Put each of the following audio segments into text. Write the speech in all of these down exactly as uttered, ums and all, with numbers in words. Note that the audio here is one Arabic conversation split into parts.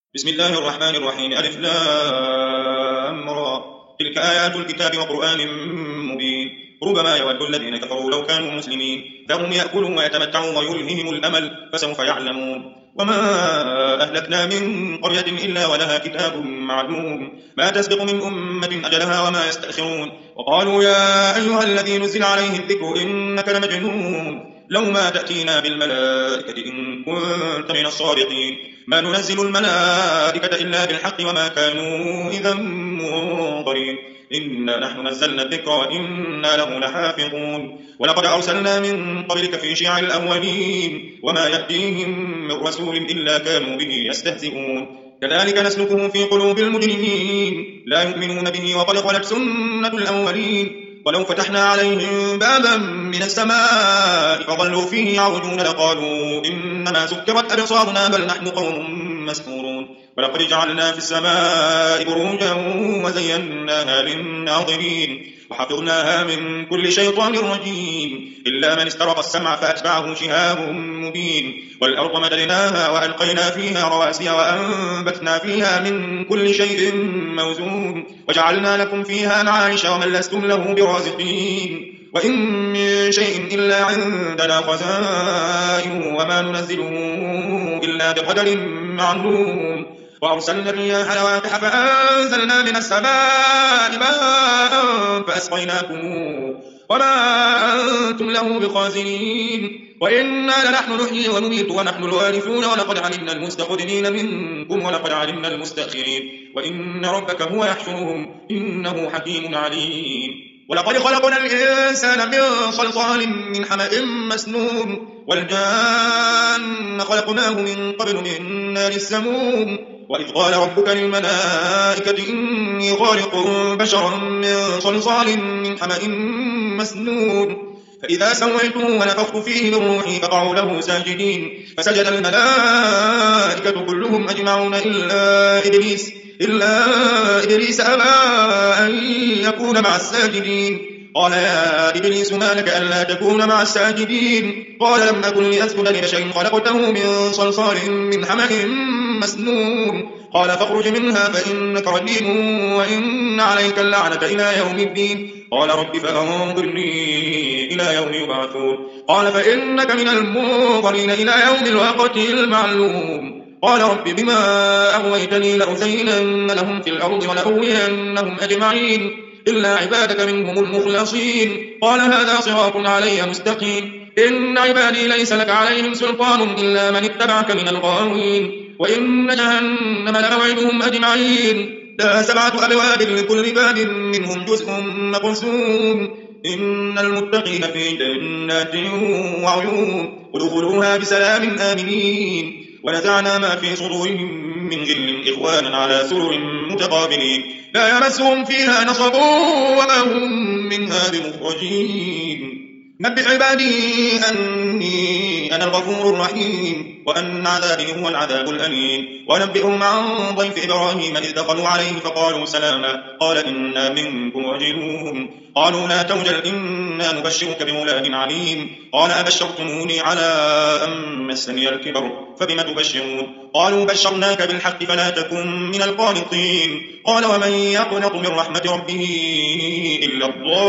بسم الله الرحمن الرحيم ألف لام را تلك آيات الكتاب وقرآن مبين ربما يود الذين كفروا لو كانوا مسلمين ذرهم يأكلوا ويتمتعوا ويلههم الأمل فسوف يعلمون وما أهلكنا من قرية إلا ولها كتاب معلوم ما تسبق من أمة أجلها وما يستأخرون وقالوا يا أيها الذي نزل عليه الذكر إنك لمجنون لو ما تأتينا بالملائكة إن كنت من الصادقين ما ننزل الملائكة إلا بالحق وما كانوا إذا منظرين إنا نحن نزلنا الذكر وإنا له لحافظون ولقد أرسلنا من قبلك في شيع الأولين وما يأتيهم من رسول إلا كانوا به يستهزئون كذلك نسلكه في قلوب المجرمين لا يؤمنون به وقد خلت سنة الأولين ولو فتحنا عليهم بابا من السماء فظلوا فيه يعرجون لقالوا إنما سكرت أبصارنا بل نحن قوم مسحورون ولقد جعلنا في السماء بروجا وزيناها للناظرين وحفظناها من كل شيطان رجيم إلا من استرق السمع فأتبعه شهاب مبين والأرض مددناها وألقينا فيها رواسي وأنبتنا فيها من كل شيء موزون وجعلنا لكم فيها معايش ومن لستم له برازقين وإن من شيء إلا عندنا خزائنه وما ننزله إلا بقدر معلوم وأرسلنا الرياح لواقح فأنزلنا من السماء ماء فأسقيناكم وما أنتم له بخازنين وإنا لنحن نحيي ونميت ونحن الوارثون ولقد علمنا المستقدمين منكم ولقد علمنا المستأخرين وإن ربك هو يحشرهم إنه حكيم عليم ولقد خلقنا الإنسان من صلصال من حمأ مسنون والجان خلقناه من قبل من نار السموم وإذ قال ربك للملائكة إني خالق بشرا من صلصال من حمأ مسنون فإذا سويته ونفخت فيه من روحي فقعوا له ساجدين فسجد الملائكة كلهم أجمعون إلا إبليس إلا إبليس أبى أن يكون مع الساجدين قال يا إبليس ما لك ألا تكون مع الساجدين قال لم أكن لأسجد لشيء خلقته من صلصال من حمأ مسنون قال فاخرج منها فإنك رجيم وإن عليك اللعنة إلى يوم الدين قال رب فأنظرني إلى يوم يبعثون قال فإنك من المنظرين إلى يوم الوقت المعلوم قال رب بما أغويتني لأزينن لهم في الأرض ولأغوينهم أجمعين إلا عبادك منهم المخلصين قال هذا صراط علي مستقيم إن عبادي ليس لك عليهم سلطان إلا من اتبعك من الغاوين وإن جهنم لموعدهم أجمعين لها سبعة أبواب لكل باب منهم جزء مقسوم إن المتقين في جنات وعيون ادخلوها بسلام آمنين ونزعنا ما في صدورهم من غل إخوانا على سرر متقابلين لا يمسهم فيها نصب وما هم منها بمخرجين نبئ عبادي أني أنا الغفور الرحيم وأن عذابي هو العذاب الأليم ونبئهم عن ضيف إبراهيم إذ دخلوا عليه فقالوا سلاما قال إنا منكم وجلون قالوا لا توجل إنا نبشرك بغلام عليم قال أبشرتموني على أن مسني الكبر فبم تبشرون قالوا بشرناك بالحق فلا تكن من القانطين قال ومن يقنط من رحمة ربه إلا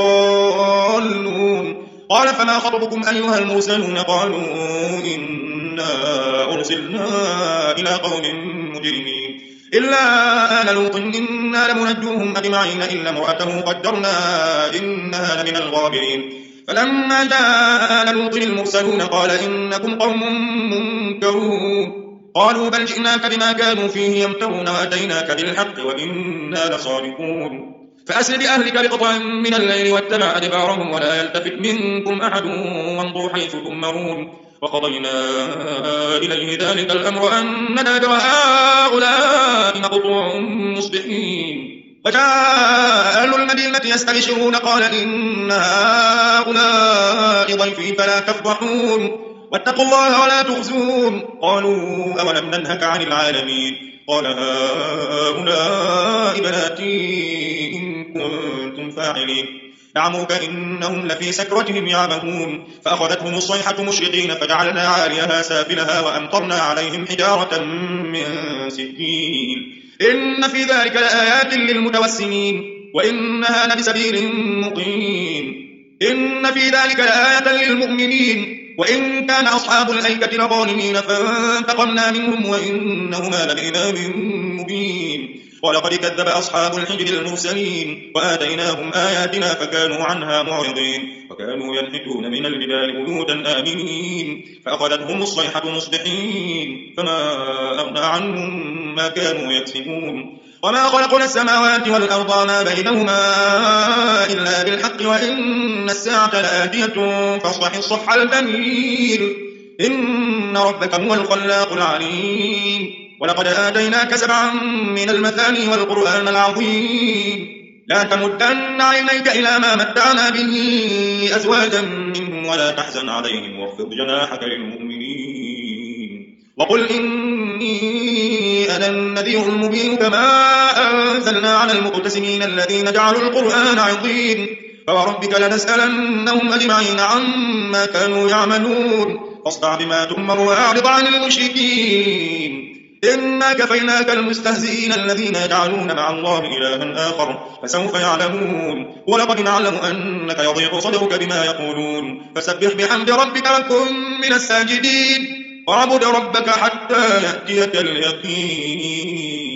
الضالون قال فما خطبكم أيها المرسلون قالوا إنا أرسلنا إلى قوم مجرمين إلا آل لوط إنا لمنجوهم أجمعين إلا امرأته قدرنا إنها لمن الغابرين فلما جاء آل لوط المرسلون قال إنكم قوم منكرون قالوا بل جئناك بما كانوا فيه يمترون وأتيناك بالحق وإنا لصادقون فأسر بأهلك بقطع من الليل واتبع أدبارهم ولا يلتفت منكم أحد وامضوا حيث تؤمرون وقضينا إليه ذلك الأمر أن دابر هؤلاء مقطوع مصبحين وجاء أهل المدينة يستبشرون قال إن هؤلاء ضيفي فلا تفضحون واتقوا الله ولا تخزون قالوا أولم ننهك عن العالمين قال هؤلاء بناتي إن كنتم فاعلين لعمرك إنهم لفي سكرتهم يعمهون فأخذتهم الصيحة مشرقين فجعلنا عاليها سافلها وأمطرنا عليهم حجارة من سجيل إن في ذلك لآيات للمتوسمين وإنها لبسبيل مقيم إن في ذلك لآية للمؤمنين وإن كان أصحاب الأيكة لظالمين فانتقمنا منهم وإنهما لبإمام مبين ولقد كذب أصحاب الحجر المرسلين وآتيناهم آياتنا فكانوا عنها معرضين وكانوا ينحتون من الجبال بيوتا آمنين فأخذتهم الصيحة مصبحين فما أغنى عنهم ما كانوا يكسبون وما خلقنا السماوات والأرض ما بينهما إلا بالحق وإن الساعة لآتية فاصفح الصفح الجميل إن ربك هو الخلاق العليم ولقد آتيناك سبعا من المثاني والقرآن العظيم لا تمدن عينيك إلى ما متعنا به أزواجا منهم ولا تحزن عليهم واخفض جناحك للمؤمنين وقل إني أنا النذير المبين كما أنزلنا على المقتسمين الذين جعلوا القرآن عظيم فوربك لنسألنهم أجمعين عما كانوا يعملون فاصدع بما تؤمر وأعرض عن المشركين إنا كفيناك المستهزئين الذين يجعلون مع الله إلها آخر فسوف يعلمون ولقد نعلم أنك يضيق صدرك بما يقولون فسبح بحمد ربك وكن من الساجدين واعبد ربك حتى يأتيك اليقين